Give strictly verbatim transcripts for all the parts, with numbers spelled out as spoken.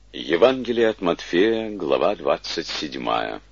Евангелие от Матфея, глава двадцать седьмая.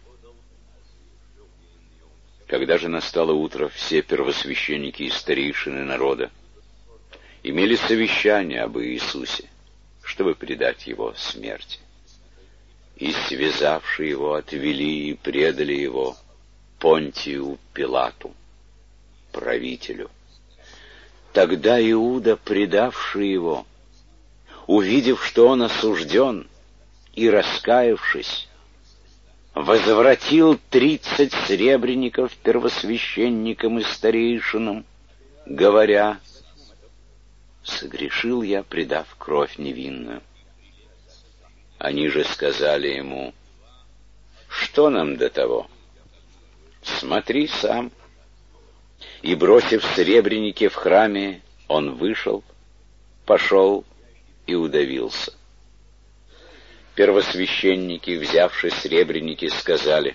Когда же настало утро, все первосвященники и старейшины народа имели совещание об Иисусе, чтобы предать его смерти. И, связавши его, отвели и предали его Понтию Пилату, правителю. Тогда Иуда, предавший его, увидев, что он осужден, и, раскаявшись, возвратил тридцать сребреников первосвященникам и старейшинам, говоря: «Согрешил я, предав кровь невинную». Они же сказали ему: «Что нам до того? Смотри сам». И, бросив сребреники в храме, он вышел, пошел и удавился. Первосвященники, взявши сребреники, сказали: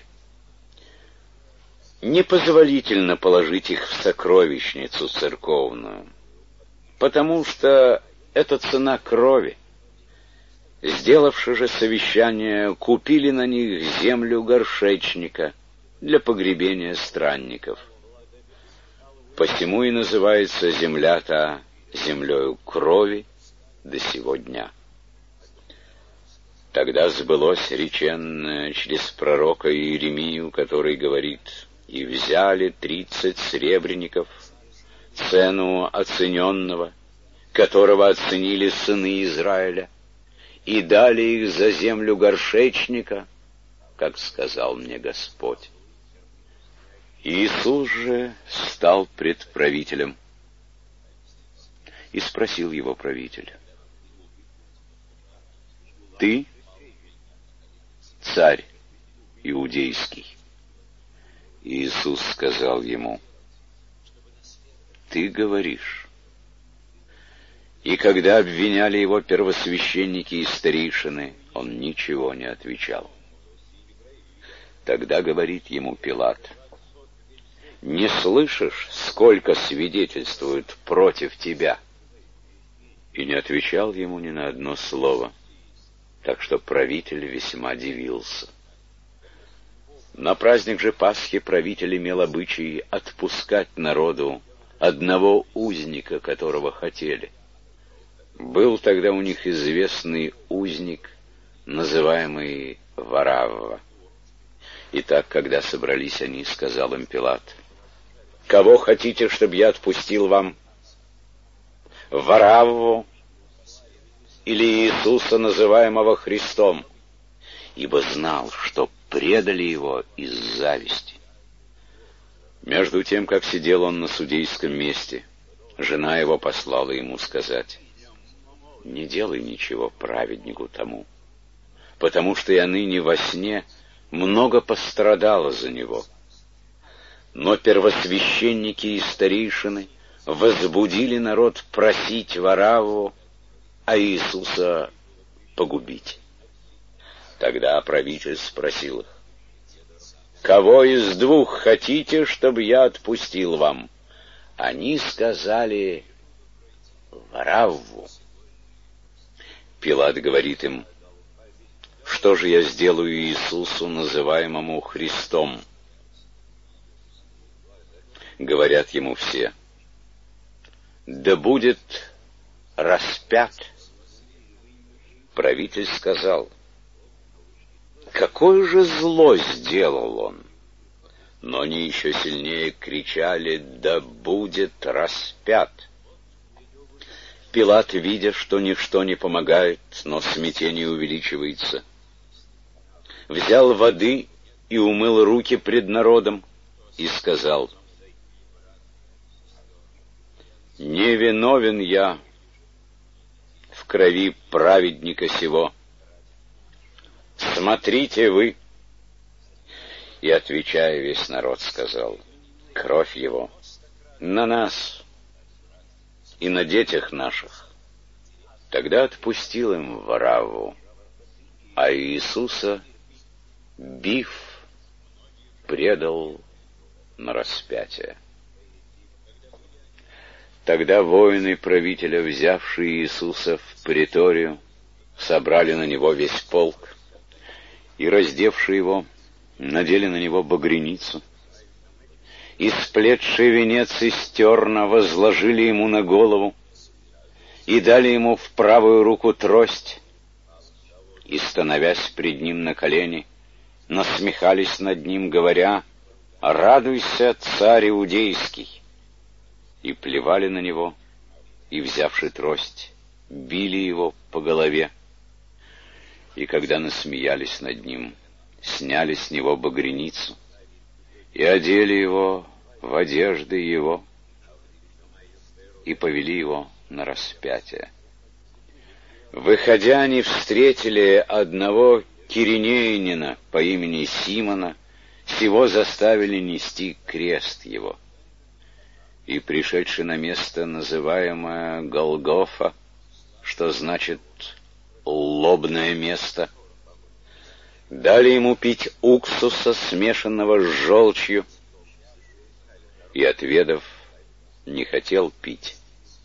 «Непозволительно положить их в сокровищницу церковную, потому что это цена крови». Сделавши же совещание, купили на них землю горшечника для погребения странников. Посему и называется земля та землею крови до сего дня. Тогда сбылось реченное через пророка Иеремию, который говорит: «И взяли тридцать сребреников, цену оцененного, которого оценили сыны Израиля, и дали их за землю горшечника, как сказал мне Господь». Иисус же стал пред правителем, и спросил его правитель: «Ты царь иудейский?» Иисус сказал ему: «Ты говоришь». И когда обвиняли его первосвященники и старейшины, он ничего не отвечал. Тогда говорит ему Пилат: «Не слышишь, сколько свидетельствуют против тебя?» И не отвечал ему ни на одно слово, так что правитель весьма дивился. На праздник же Пасхи правитель имел обычай отпускать народу одного узника, которого хотели. Был тогда у них известный узник, называемый Варавва. Итак, когда собрались они, сказал им Пилат: «Кого хотите, чтобы я отпустил вам? Варавву или Иисуса, называемого Христом?» Ибо знал, что предали его из зависти. Между тем, как сидел он на судейском месте, жена его послала ему сказать: «Не делай ничего праведнику тому, потому что я ныне во сне много пострадала за него». Но первосвященники и старейшины возбудили народ просить Варавву, а Иисуса погубить. Тогда правитель спросил их: «Кого из двух хотите, чтобы я отпустил вам?» Они сказали: «Варавву». Пилат говорит им: «Что же я сделаю Иисусу, называемому Христом?» Говорят ему все: «Да будет распят». Правитель сказал: «Какое же зло сделал он?» Но они еще сильнее кричали: «Да будет распят». Пилат, видя, что ничто не помогает, но смятение увеличивается, взял воды и умыл руки пред народом и сказал: «Не виновен я в крови праведника сего. Смотрите вы». И, отвечая, весь народ сказал: «Кровь его на нас и на детях наших». Тогда отпустил им Варавву, а Иисуса, бив, предал на распятие. Тогда воины правителя, взявшие Иисуса в преторию, собрали на него весь полк и, раздевши его, надели на него багряницу, и сплетший венец из терна возложили ему на голову и дали ему в правую руку трость, и, становясь пред ним на колени, насмехались над ним, говоря: «Радуйся, царь иудейский!» И плевали на него, и, взявши трость, били его по голове. И когда насмеялись над ним, сняли с него багряницу и одели его в одежды его и повели его на распятие. Выходя, они встретили одного киринеянина по имени Симона, сего заставили нести крест его. И, пришедший на место, называемое Голгофа, что значит «лобное место», дали ему пить уксуса, смешанного с желчью, и, отведав, не хотел пить.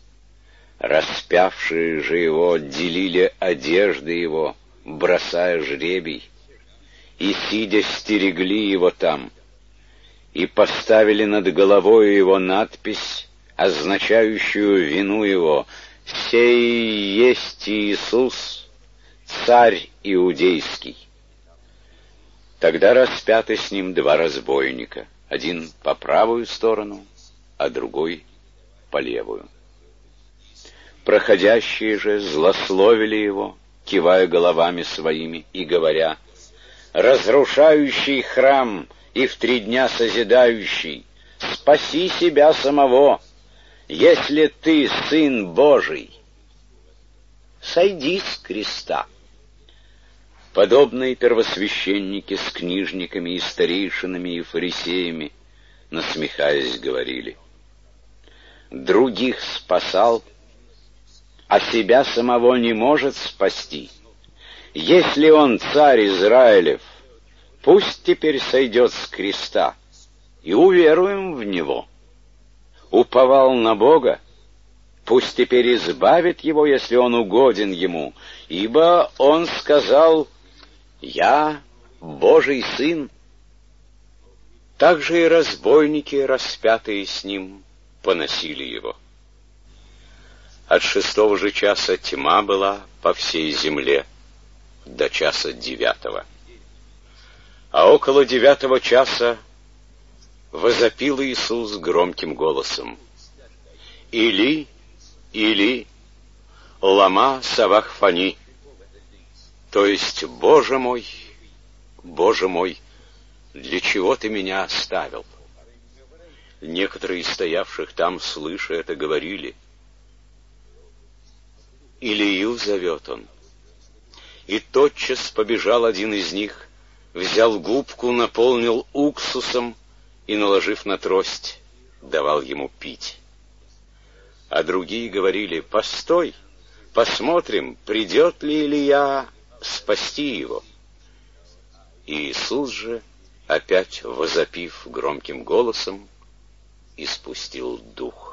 Распявшие же его делили одежды его, бросая жребий, и, сидя, стерегли его там, и поставили над головой его надпись, означающую вину его: «Сей есть Иисус, царь иудейский». Тогда распяты с ним два разбойника, один по правую сторону, а другой по левую. Проходящие же злословили его, кивая головами своими и говоря: «Разрушающий храм и в три дня созидающий, спаси себя самого, если ты Сын Божий, сойди с креста». Подобные первосвященники с книжниками и старейшинами и фарисеями, насмехаясь, говорили: «Других спасал, а себя самого не может спасти. Если он царь Израилев, пусть теперь сойдет с креста, и уверуем в него. Уповал на Бога, пусть теперь избавит его, если он угоден ему, ибо он сказал: «Я Божий Сын». Также и разбойники, распятые с ним, поносили его. От шестого же часа тьма была по всей земле до часа девятого. А около девятого часа возопил Иисус громким голосом: «Или, Или, лама савахфани», то есть: «Боже мой, Боже мой, для чего ты меня оставил?» Некоторые из стоявших там, слыша это, говорили: «Илию зовет он». И тотчас побежал один из них, взял губку, наполнил уксусом и, наложив на трость, давал ему пить. А другие говорили: «Постой, посмотрим, придет ли Илия спасти его». И Иисус же, опять возопив громким голосом, испустил дух.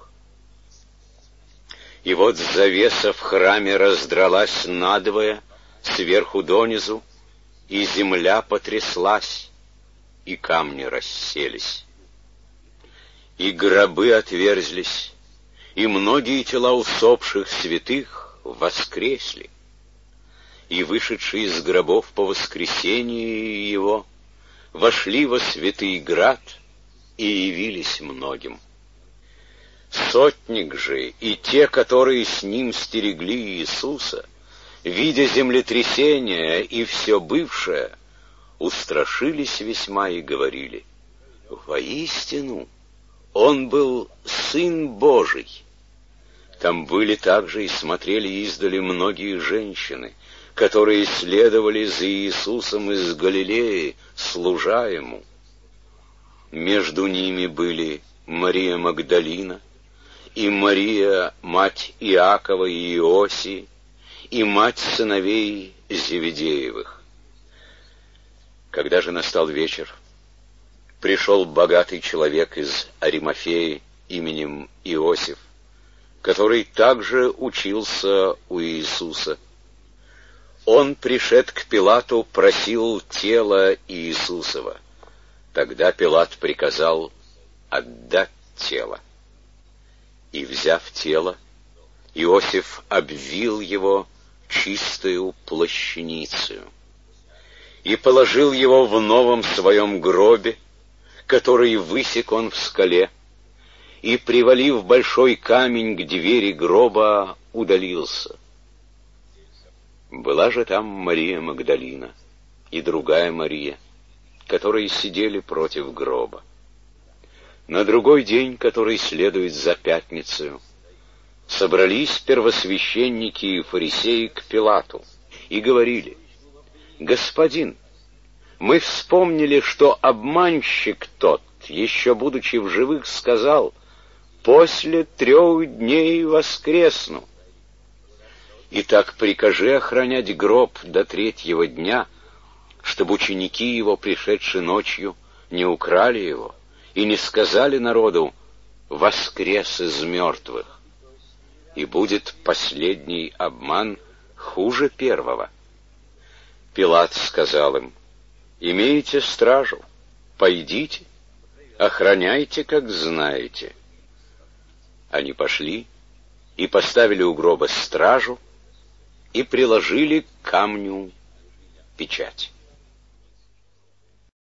И вот завеса в храме раздралась надвое, сверху донизу, и земля потряслась, и камни расселись. И гробы отверзлись, и многие тела усопших святых воскресли. И вышедшие из гробов по воскресении его вошли во святый град и явились многим. Сотник же и те, которые с ним стерегли Иисуса, видя землетрясение и все бывшее, устрашились весьма и говорили: «Воистину, он был Сын Божий». Там были также и смотрели издали многие женщины, которые следовали за Иисусом из Галилеи, служа ему. Между ними были Мария Магдалина, и Мария, мать Иакова и Иосии, и мать сыновей Зеведеевых. Когда же настал вечер, пришел богатый человек из Аримафеи именем Иосиф, который также учился у Иисуса. Он, пришед к Пилату, просил тело Иисусова. Тогда Пилат приказал отдать тело. И, взяв тело, Иосиф обвил его чистою плащаницею и положил его в новом своем гробе, который высек он в скале, и, привалив большой камень к двери гроба, удалился. Была же там Мария Магдалина и другая Мария, которые сидели против гроба. На другой день, который следует за пятницею, собрались первосвященники и фарисеи к Пилату и говорили: «Господин, мы вспомнили, что обманщик тот, еще будучи в живых, сказал: после трех дней воскресну. Итак, прикажи охранять гроб до третьего дня, чтобы ученики его, пришедшие ночью, не украли его и не сказали народу: воскрес из мертвых. И будет последний обман хуже первого». Пилат сказал им: «Имеете стражу, пойдите, охраняйте, как знаете». Они пошли и поставили у гроба стражу и приложили к камню печать.